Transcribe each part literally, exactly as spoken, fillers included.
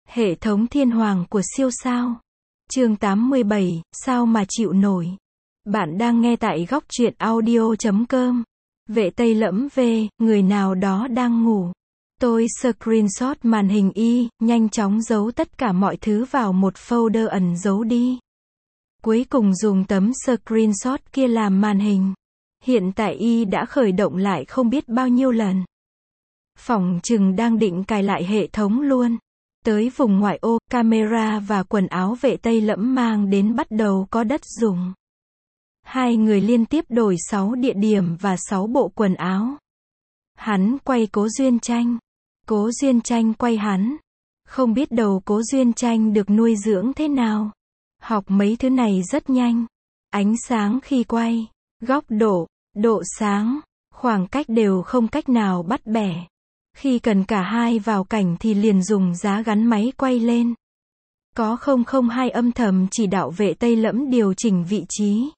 Hệ thống thiên hoàng của siêu sao. Chương tám mươi bảy, sao mà chịu nổi. Bạn đang nghe tại góc truyện audio chấm com. Vệ Tây Lẫm về, người nào đó đang ngủ. Tôi screenshot màn hình y, nhanh chóng giấu tất cả mọi thứ vào một folder ẩn giấu đi. Cuối cùng dùng tấm screenshot kia làm màn hình. Hiện tại y đã khởi động lại không biết bao nhiêu lần. Phỏng chừng đang định cài lại hệ thống luôn. Tới vùng ngoại ô, camera và quần áo Vệ Tây Lẫm mang đến bắt đầu có đất dùng. Hai người liên tiếp đổi sáu địa điểm và sáu bộ quần áo. Hắn quay Cố Duyên Tranh. Cố Duyên Tranh quay hắn. Không biết đầu Cố Duyên Tranh được nuôi dưỡng thế nào. Học mấy thứ này rất nhanh. Ánh sáng khi quay, góc độ, độ sáng, khoảng cách đều không cách nào bắt bẻ. Khi cần cả hai vào cảnh thì liền dùng giá gắn máy quay lên. Có không không hai âm thầm chỉ đạo Vệ Tây Lẫm điều chỉnh vị trí.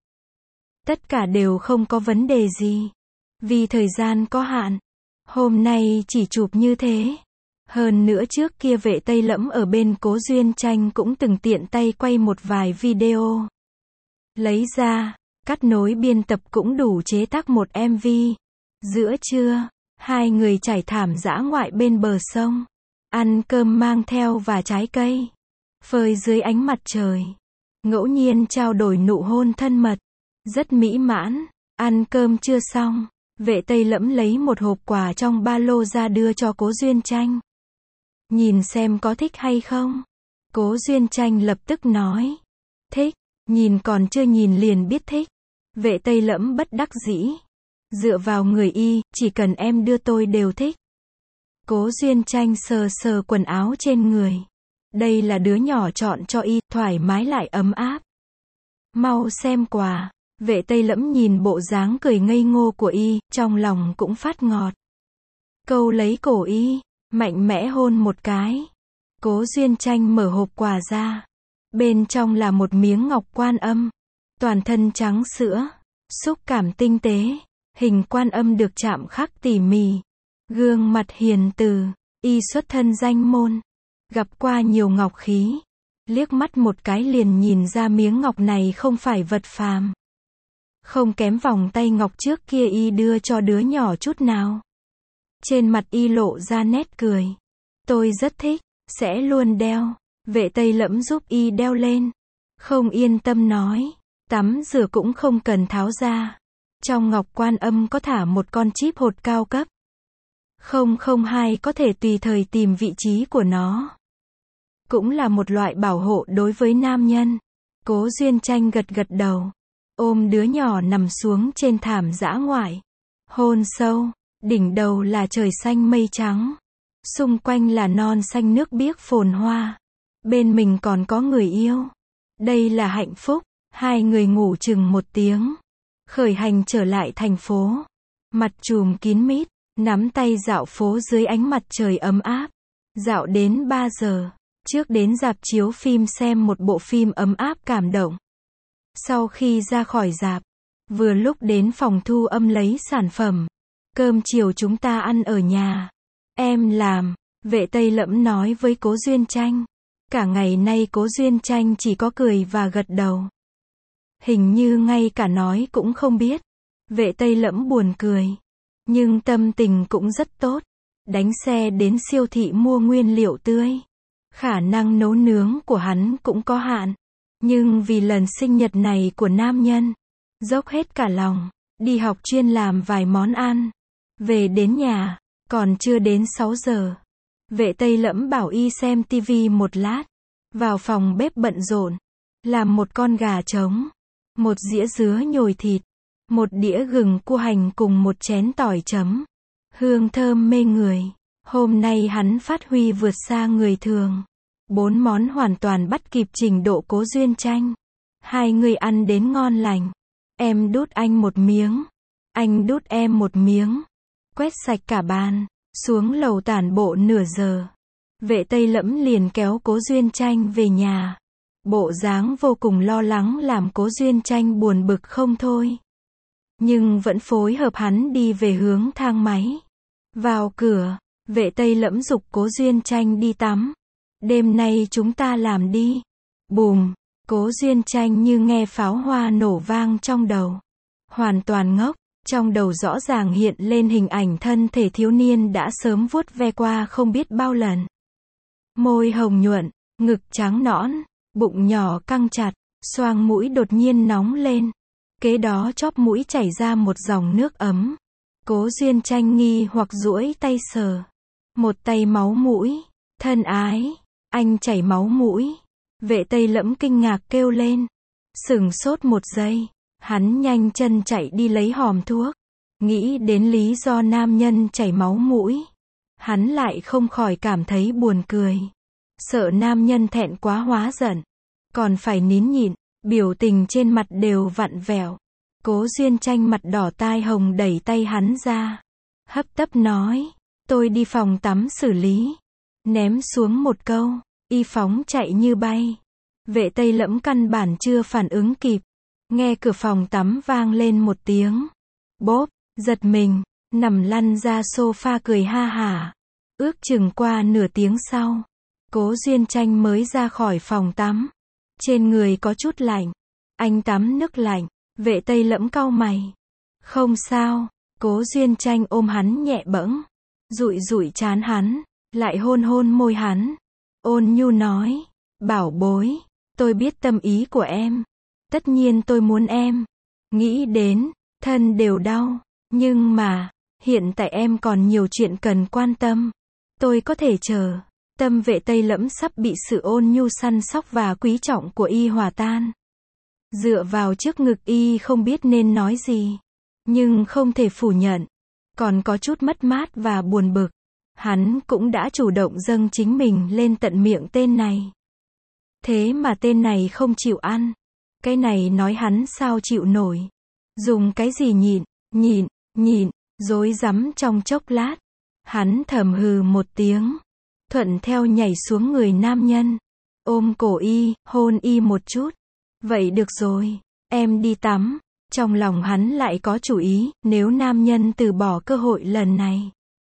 Tất cả đều không có vấn đề gì. Vì thời gian có hạn. Hôm nay chỉ chụp như thế. Hơn nữa trước kia Vệ Tây Lẫm ở bên Cố Duyên Tranh cũng từng tiện tay quay một vài video. Lấy ra, cắt nối biên tập cũng đủ chế tác một em vê. Giữa trưa, hai người trải thảm dã ngoại bên bờ sông. Ăn cơm mang theo và trái cây. Phơi dưới ánh mặt trời. Ngẫu nhiên trao đổi nụ hôn thân mật. Rất mỹ mãn. Ăn cơm chưa xong. Vệ Tây Lẫm lấy một hộp quà trong ba lô ra đưa cho Cố Duyên Tranh. Nhìn xem có thích hay không. Cố Duyên Tranh lập tức nói. Thích. Nhìn còn chưa nhìn liền biết thích. Vệ Tây Lẫm bất đắc dĩ. Dựa vào người y, chỉ cần em đưa tôi đều thích. Cố Duyên Tranh sờ sờ quần áo trên người. Đây là đứa nhỏ chọn cho y, thoải mái lại ấm áp. Mau xem quà. Vệ Tây Lẫm nhìn bộ dáng cười ngây ngô của y, trong lòng cũng phát ngọt. Câu lấy cổ y, mạnh mẽ hôn một cái. Cố Duyên Tranh mở hộp quà ra. Bên trong là một miếng ngọc Quan Âm. Toàn thân trắng sữa. Xúc cảm tinh tế. Hình Quan Âm được chạm khắc tỉ mỉ. Gương mặt hiền từ. Y xuất thân danh môn. Gặp qua nhiều ngọc khí. Liếc mắt một cái liền nhìn ra miếng ngọc này không phải vật phàm. Không kém vòng tay ngọc trước kia y đưa cho đứa nhỏ chút nào. Trên mặt y lộ ra nét cười. Tôi rất thích, sẽ luôn đeo. Vệ Tây Lẫm giúp y đeo lên. Không yên tâm nói. Tắm rửa cũng không cần tháo ra. Trong ngọc Quan Âm có thả một con chip hột cao cấp. không không hai có thể tùy thời tìm vị trí của nó. Cũng là một loại bảo hộ đối với nam nhân. Cố Duyên Tranh gật gật đầu. Ôm đứa nhỏ nằm xuống trên thảm dã ngoại. Hôn sâu. Đỉnh đầu là trời xanh mây trắng. Xung quanh là non xanh nước biếc phồn hoa. Bên mình còn có người yêu. Đây là hạnh phúc. Hai người ngủ chừng một tiếng. Khởi hành trở lại thành phố. Mặt trùm kín mít. Nắm tay dạo phố dưới ánh mặt trời ấm áp. Dạo đến ba giờ. Trước đến rạp chiếu phim xem một bộ phim ấm áp cảm động. Sau khi ra khỏi rạp. Vừa lúc đến phòng thu âm lấy sản phẩm. Cơm chiều chúng ta ăn ở nhà. Em làm. Vệ Tây Lẫm nói với Cố Duyên Tranh. Cả ngày nay Cố Duyên Tranh chỉ có cười và gật đầu. Hình như ngay cả nói cũng không biết. Vệ Tây Lẫm buồn cười. Nhưng tâm tình cũng rất tốt. Đánh xe đến siêu thị mua nguyên liệu tươi. Khả năng nấu nướng của hắn cũng có hạn. Nhưng vì lần sinh nhật này của nam nhân. Dốc hết cả lòng. Đi học chuyên làm vài món ăn. Về đến nhà. Còn chưa đến sáu giờ. Vệ Tây Lẫm bảo y xem tivi một lát. Vào phòng bếp bận rộn. Làm một con gà trống. Một dĩa dứa nhồi thịt. Một đĩa gừng cua hành cùng một chén tỏi chấm. Hương thơm mê người. Hôm nay hắn phát huy vượt xa người thường. Bốn món hoàn toàn bắt kịp trình độ Cố Duyên Tranh. Hai người ăn đến ngon lành. Em đút anh một miếng. Anh đút em một miếng. Quét sạch cả bàn. Xuống lầu tản bộ nửa giờ. Vệ Tây Lẫm liền kéo Cố Duyên Tranh về nhà. Bộ dáng vô cùng lo lắng làm Cố Duyên Tranh buồn bực không thôi. Nhưng vẫn phối hợp hắn đi về hướng thang máy. Vào cửa, Vệ Tây Lẫm giục Cố Duyên Tranh đi tắm. Đêm nay chúng ta làm đi. Bùm, Cố Duyên Tranh như nghe pháo hoa nổ vang trong đầu. Hoàn toàn ngốc, trong đầu rõ ràng hiện lên hình ảnh thân thể thiếu niên đã sớm vuốt ve qua không biết bao lần. Môi hồng nhuận, ngực trắng nõn, bụng nhỏ căng chặt, xoang mũi đột nhiên nóng lên. Kế đó chóp mũi chảy ra một dòng nước ấm. Cố Duyên Tranh nghi hoặc duỗi tay sờ. Một tay máu mũi. Thân ái, anh chảy máu mũi. Vệ Tây Lẫm kinh ngạc kêu lên. Sửng sốt một giây, hắn nhanh chân chạy đi lấy hòm thuốc. Nghĩ đến lý do nam nhân chảy máu mũi, hắn lại không khỏi cảm thấy buồn cười. Sợ nam nhân thẹn quá hóa giận, còn phải nín nhịn, biểu tình trên mặt đều vặn vẹo. Cố Duyên Tranh mặt đỏ tai hồng đẩy tay hắn ra. Hấp tấp nói, tôi đi phòng tắm xử lý. Ném xuống một câu, y phóng chạy như bay. Vệ Tây Lẫm căn bản chưa phản ứng kịp. Nghe cửa phòng tắm vang lên một tiếng. Bốp, giật mình, nằm lăn ra sofa cười ha hả. Ước chừng qua nửa tiếng sau, Cố Duyên Tranh mới ra khỏi phòng tắm. Trên người có chút lạnh. Anh tắm nước lạnh. Vệ Tây Lẫm cau mày. Không sao. Cố Duyên Tranh ôm hắn nhẹ bẫng, dụi dụi trán hắn, lại hôn hôn môi hắn. Ôn nhu nói, bảo bối, tôi biết tâm ý của em. Tất nhiên tôi muốn em. Nghĩ đến, thân đều đau. Nhưng mà, hiện tại em còn nhiều chuyện cần quan tâm. Tôi có thể chờ. Tâm Vệ Tây Lẫm sắp bị sự ôn nhu săn sóc và quý trọng của y hòa tan. Dựa vào trước ngực y không biết nên nói gì. Nhưng không thể phủ nhận. Còn có chút mất mát và buồn bực. Hắn cũng đã chủ động dâng chính mình lên tận miệng tên này. Thế mà tên này không chịu ăn. Cái này nói hắn sao chịu nổi. Dùng cái gì nhịn, nhịn, nhịn, rối rắm trong chốc lát. Hắn thầm hừ một tiếng. Thuận theo nhảy xuống người nam nhân. Ôm cổ y, hôn y một chút. Vậy được rồi, em đi tắm. Trong lòng hắn lại có chủ ý, nếu nam nhân từ bỏ cơ hội lần này.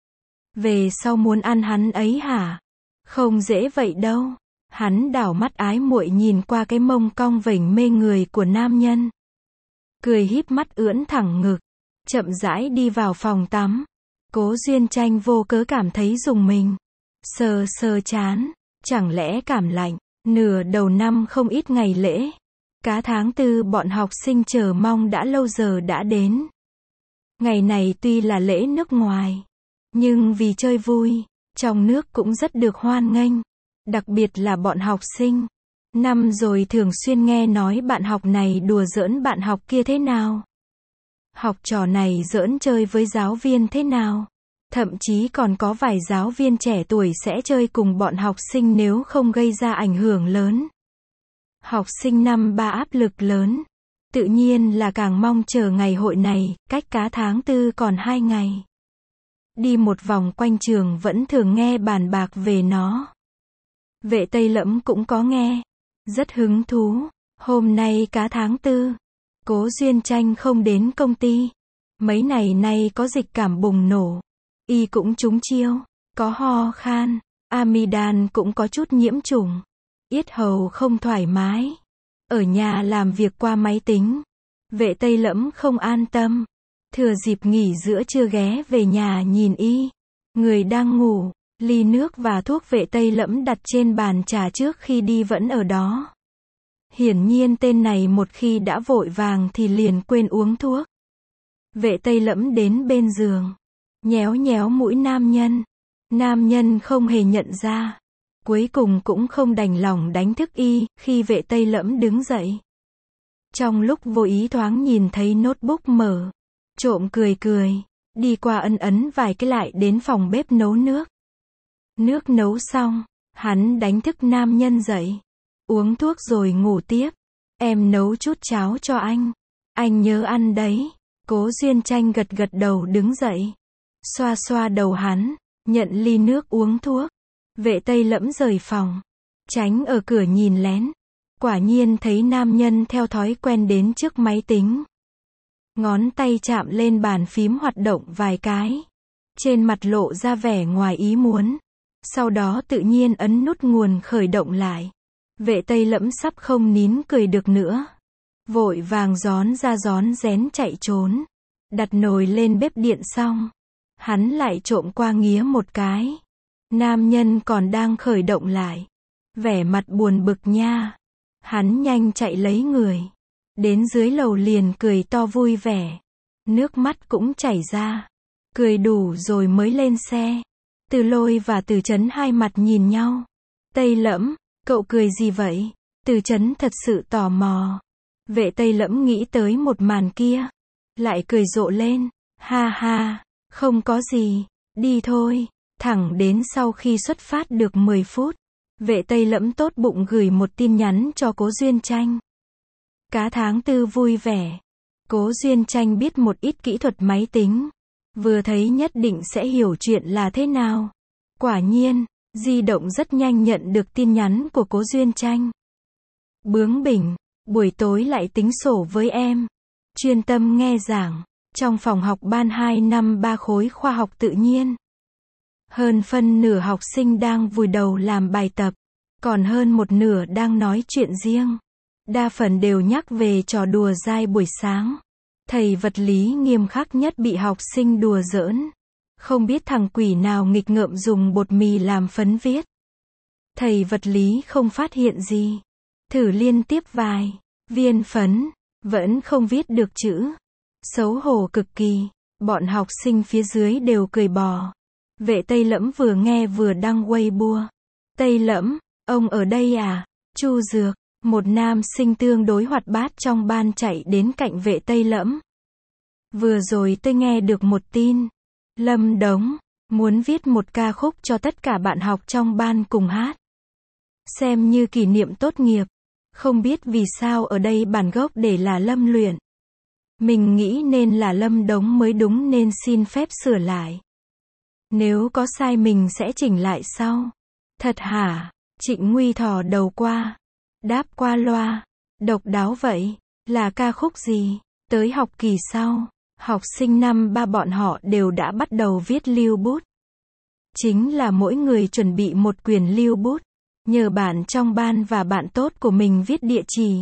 Về sau muốn ăn hắn ấy hả? Không dễ vậy đâu. Hắn đảo mắt ái muội nhìn qua cái mông cong vểnh mê người của nam nhân. Cười híp mắt ưỡn thẳng ngực. Chậm rãi đi vào phòng tắm. Cố Duyên Tranh vô cớ cảm thấy rùng mình. Sờ sờ chán. Chẳng lẽ cảm lạnh. Nửa đầu năm không ít ngày lễ. Cá tháng tư bọn học sinh chờ mong đã lâu giờ đã đến. Ngày này tuy là lễ nước ngoài, nhưng vì chơi vui, trong nước cũng rất được hoan nghênh. Đặc biệt là bọn học sinh. Năm rồi thường xuyên nghe nói bạn học này đùa giỡn bạn học kia thế nào. Học trò này giỡn chơi với giáo viên thế nào. Thậm chí còn có vài giáo viên trẻ tuổi sẽ chơi cùng bọn học sinh nếu không gây ra ảnh hưởng lớn. Học sinh năm ba áp lực lớn. Tự nhiên là càng mong chờ ngày hội này, cách cá tháng tư còn hai ngày. Đi một vòng quanh trường vẫn thường nghe bàn bạc về nó. Vệ Tây Lẫm cũng có nghe. Rất hứng thú. Hôm nay cá tháng tư. Cố Duyên Tranh không đến công ty. Mấy ngày nay có dịch cảm bùng nổ. Y cũng trúng chiêu. Có ho khan. Amidan cũng có chút nhiễm trùng. Yết hầu không thoải mái. Ở nhà làm việc qua máy tính. Vệ Tây Lẫm không an tâm. Thừa dịp nghỉ giữa trưa ghé về nhà nhìn y. Người đang ngủ. Ly nước và thuốc Vệ Tây Lẫm đặt trên bàn trà trước khi đi vẫn ở đó. Hiển nhiên tên này một khi đã vội vàng thì liền quên uống thuốc. Vệ Tây Lẫm đến bên giường. Nhéo nhéo mũi nam nhân. Nam nhân không hề nhận ra. Cuối cùng cũng không đành lòng đánh thức y, khi Vệ Tây Lẫm đứng dậy. Trong lúc vô ý thoáng nhìn thấy notebook mở. Trộm cười cười. Đi qua ân ấn vài cái lại đến phòng bếp nấu nước. Nước nấu xong, hắn đánh thức nam nhân dậy. Uống thuốc rồi ngủ tiếp. Em nấu chút cháo cho anh. Anh nhớ ăn đấy. Cố Duyên Tranh gật gật đầu đứng dậy. Xoa xoa đầu hắn. Nhận ly nước uống thuốc. Vệ Tây Lẫm rời phòng. Tránh ở cửa nhìn lén. Quả nhiên thấy nam nhân theo thói quen đến trước máy tính. Ngón tay chạm lên bàn phím hoạt động vài cái. Trên mặt lộ ra vẻ ngoài ý muốn. Sau đó tự nhiên ấn nút nguồn khởi động lại. Vệ Tây Lẫm sắp không nín cười được nữa. Vội vàng rón ra rón rén chạy trốn. Đặt nồi lên bếp điện xong. Hắn lại trộm qua nghía một cái. Nam nhân còn đang khởi động lại. Vẻ mặt buồn bực nha. Hắn nhanh chạy lấy người. Đến dưới lầu liền cười to vui vẻ. Nước mắt cũng chảy ra. Cười đủ rồi mới lên xe. Từ Lôi và Từ Chấn hai mặt nhìn nhau. Tây Lẫm, cậu cười gì vậy? Từ Chấn thật sự tò mò. Vệ Tây Lẫm nghĩ tới một màn kia. Lại cười rộ lên. Ha ha, không có gì. Đi thôi. Thẳng đến sau khi xuất phát được mười phút. Vệ Tây Lẫm tốt bụng gửi một tin nhắn cho Cố Duyên Tranh. Cá tháng tư vui vẻ. Cố Duyên Tranh biết một ít kỹ thuật máy tính. Vừa thấy nhất định sẽ hiểu chuyện là thế nào. Quả nhiên, di động rất nhanh nhận được tin nhắn của Cố Duyên Tranh. Bướng bỉnh, buổi tối lại tính sổ với em. Chuyên tâm nghe giảng. Trong phòng học ban hai năm ba khối khoa học tự nhiên. Hơn phân nửa học sinh đang vùi đầu làm bài tập. Còn hơn một nửa đang nói chuyện riêng. Đa phần đều nhắc về trò đùa dai buổi sáng. Thầy vật lý nghiêm khắc nhất bị học sinh đùa giỡn. Không biết thằng quỷ nào nghịch ngợm dùng bột mì làm phấn viết. Thầy vật lý không phát hiện gì. Thử liên tiếp vài viên phấn. Vẫn không viết được chữ. Xấu hổ cực kỳ. Bọn học sinh phía dưới đều cười bò. Vệ Tây Lẫm vừa nghe vừa đăng Weibo. Tây Lẫm, ông ở đây à? Chu Dược, một nam sinh tương đối hoạt bát trong ban chạy đến cạnh Vệ Tây Lẫm. Vừa rồi tôi nghe được một tin. Lâm Đống, muốn viết một ca khúc cho tất cả bạn học trong ban cùng hát. Xem như kỷ niệm tốt nghiệp. Không biết vì sao ở đây bản gốc để là Lâm Luyện. Mình nghĩ nên là Lâm Đống mới đúng nên xin phép sửa lại. Nếu có sai mình sẽ chỉnh lại sau. Thật hả? Trịnh Nguy thò đầu qua. Đáp qua loa. Độc đáo vậy. Là ca khúc gì? Tới học kỳ sau. Học sinh năm ba bọn họ đều đã bắt đầu viết lưu bút. Chính là mỗi người chuẩn bị một quyển lưu bút. Nhờ bạn trong ban và bạn tốt của mình viết địa chỉ.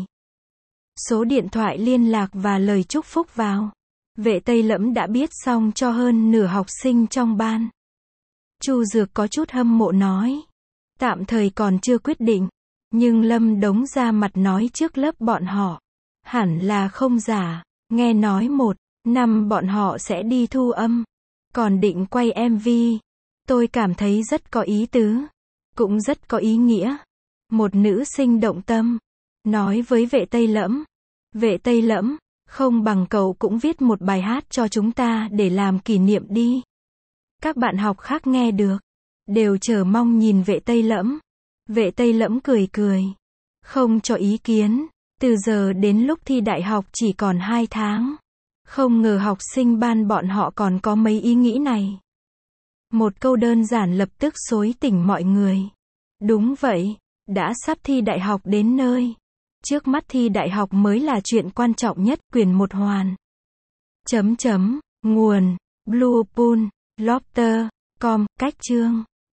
Số điện thoại liên lạc và lời chúc phúc vào. Vệ Tây Lẫm đã biết xong cho hơn nửa học sinh trong ban. Chu Dược có chút hâm mộ nói. Tạm thời còn chưa quyết định. Nhưng Lâm Đống ra mặt nói trước lớp bọn họ. Hẳn là không giả. Nghe nói một năm bọn họ sẽ đi thu âm. Còn định quay em vê. Tôi cảm thấy rất có ý tứ. Cũng rất có ý nghĩa. Một nữ sinh động tâm. Nói với Vệ Tây Lẫm. Vệ Tây Lẫm, không bằng cậu cũng viết một bài hát cho chúng ta để làm kỷ niệm đi. Các bạn học khác nghe được. Đều chờ mong nhìn Vệ Tây Lẫm. Vệ Tây Lẫm cười cười. Không cho ý kiến. Từ giờ đến lúc thi đại học chỉ còn hai tháng. Không ngờ học sinh ban bọn họ còn có mấy ý nghĩ này. Một câu đơn giản lập tức xối tỉnh mọi người. Đúng vậy, đã sắp thi đại học đến nơi. Trước mắt thi đại học mới là chuyện quan trọng nhất, quyển một hoàn. Chấm chấm, nguồn, Bluepool, Lobster, com, cách chương.